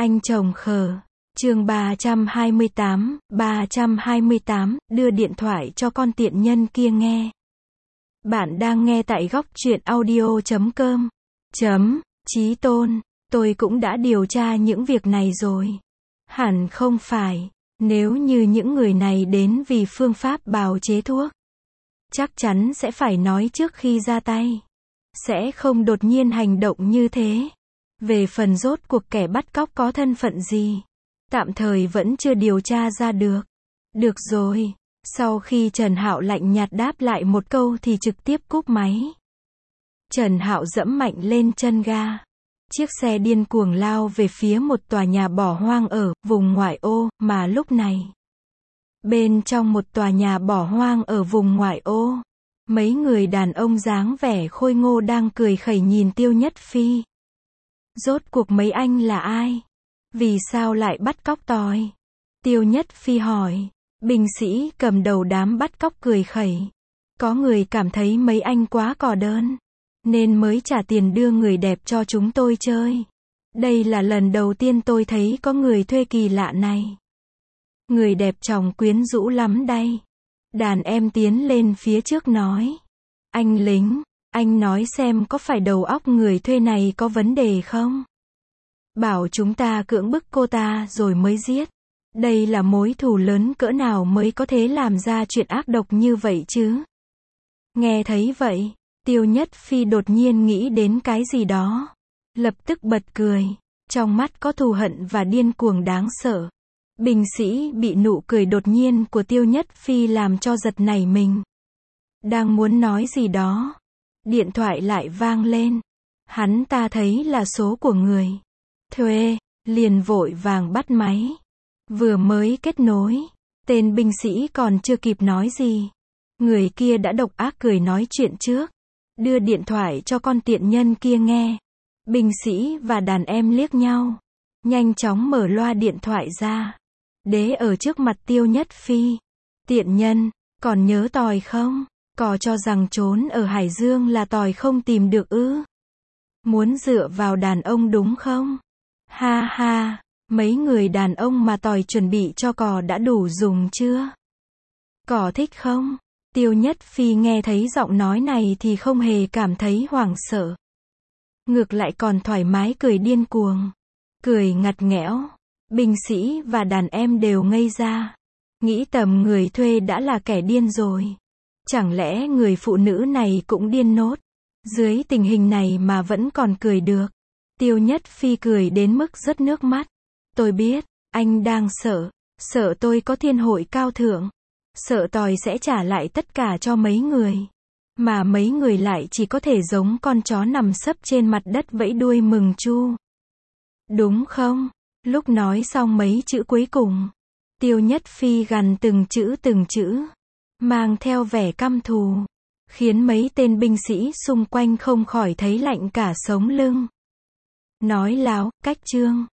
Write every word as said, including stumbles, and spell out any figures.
Anh chồng khờ. Chương ba trăm hai mươi tám, ba trăm hai mươi tám, đưa điện thoại cho con tiện nhân kia nghe. Bạn đang nghe tại góc truyện audio chấm com. Chấm, Chí Tôn, tôi cũng đã điều tra những việc này rồi. Hẳn không phải, nếu như những người này đến vì phương pháp bào chế thuốc, chắc chắn sẽ phải nói trước khi ra tay. Sẽ không đột nhiên hành động như thế. Về phần rốt cuộc kẻ bắt cóc có thân phận gì, tạm thời vẫn chưa điều tra ra được. Được rồi. Sau khi Trần Hạo lạnh nhạt đáp lại một câu thì trực tiếp cúp máy. Trần Hạo dẫm mạnh lên chân ga. Chiếc xe điên cuồng lao về phía một tòa nhà bỏ hoang ở vùng ngoại ô, mà lúc này, bên trong một tòa nhà bỏ hoang ở vùng ngoại ô, mấy người đàn ông dáng vẻ khôi ngô đang cười khẩy nhìn Tiêu Nhất Phi. Rốt cuộc mấy anh là ai? Vì sao lại bắt cóc tỏi? Tiêu Nhất Phi hỏi. Binh sĩ cầm đầu đám bắt cóc cười khẩy. Có người cảm thấy mấy anh quá cò đơn, nên mới trả tiền đưa người đẹp cho chúng tôi chơi. Đây là lần đầu tiên tôi thấy có người thuê kỳ lạ này. Người đẹp chồng quyến rũ lắm đây. Đàn em tiến lên phía trước nói. Anh lính, anh nói xem có phải đầu óc người thuê này có vấn đề không? Bảo chúng ta cưỡng bức cô ta rồi mới giết. Đây là mối thù lớn cỡ nào mới có thể làm ra chuyện ác độc như vậy chứ? Nghe thấy vậy, Tiêu Nhất Phi đột nhiên nghĩ đến cái gì đó. Lập tức bật cười. Trong mắt có thù hận và điên cuồng đáng sợ. Binh sĩ bị nụ cười đột nhiên của Tiêu Nhất Phi làm cho giật nảy mình. Đang muốn nói gì đó. Điện thoại lại vang lên. Hắn ta thấy là số của người thuê, liền vội vàng bắt máy. Vừa mới kết nối, tên binh sĩ còn chưa kịp nói gì. Người kia đã độc ác cười nói chuyện trước. Đưa điện thoại cho con tiện nhân kia nghe. Binh sĩ và đàn em liếc nhau. Nhanh chóng mở loa điện thoại ra. Đế ở trước mặt Tiêu Nhất Phi. Tiện nhân, còn nhớ tỏi không? Cò cho rằng trốn ở Hải Dương là tỏi không tìm được ư? Muốn dựa vào đàn ông đúng không? Ha ha. Mấy người đàn ông mà tỏi chuẩn bị cho cò đã đủ dùng chưa? Cò thích không? Tiêu Nhất Phi nghe thấy giọng nói này thì không hề cảm thấy hoảng sợ. Ngược lại còn thoải mái cười điên cuồng. Cười ngặt nghẽo. Binh sĩ và đàn em đều ngây ra. Nghĩ tầm người thuê đã là kẻ điên rồi. Chẳng lẽ người phụ nữ này cũng điên nốt? Dưới tình hình này mà vẫn còn cười được. Tiêu Nhất Phi cười đến mức rớt nước mắt. Tôi biết, anh đang sợ. Sợ tôi có thiên hội cao thượng. Sợ tỏi sẽ trả lại tất cả cho mấy người. Mà mấy người lại chỉ có thể giống con chó nằm sấp trên mặt đất vẫy đuôi mừng chu. Đúng không? Lúc nói xong mấy chữ cuối cùng, Tiêu Nhất Phi gằn từng chữ từng chữ, mang theo vẻ căm thù, khiến mấy tên binh sĩ xung quanh không khỏi thấy lạnh cả sống lưng. Nói láo, cách chương.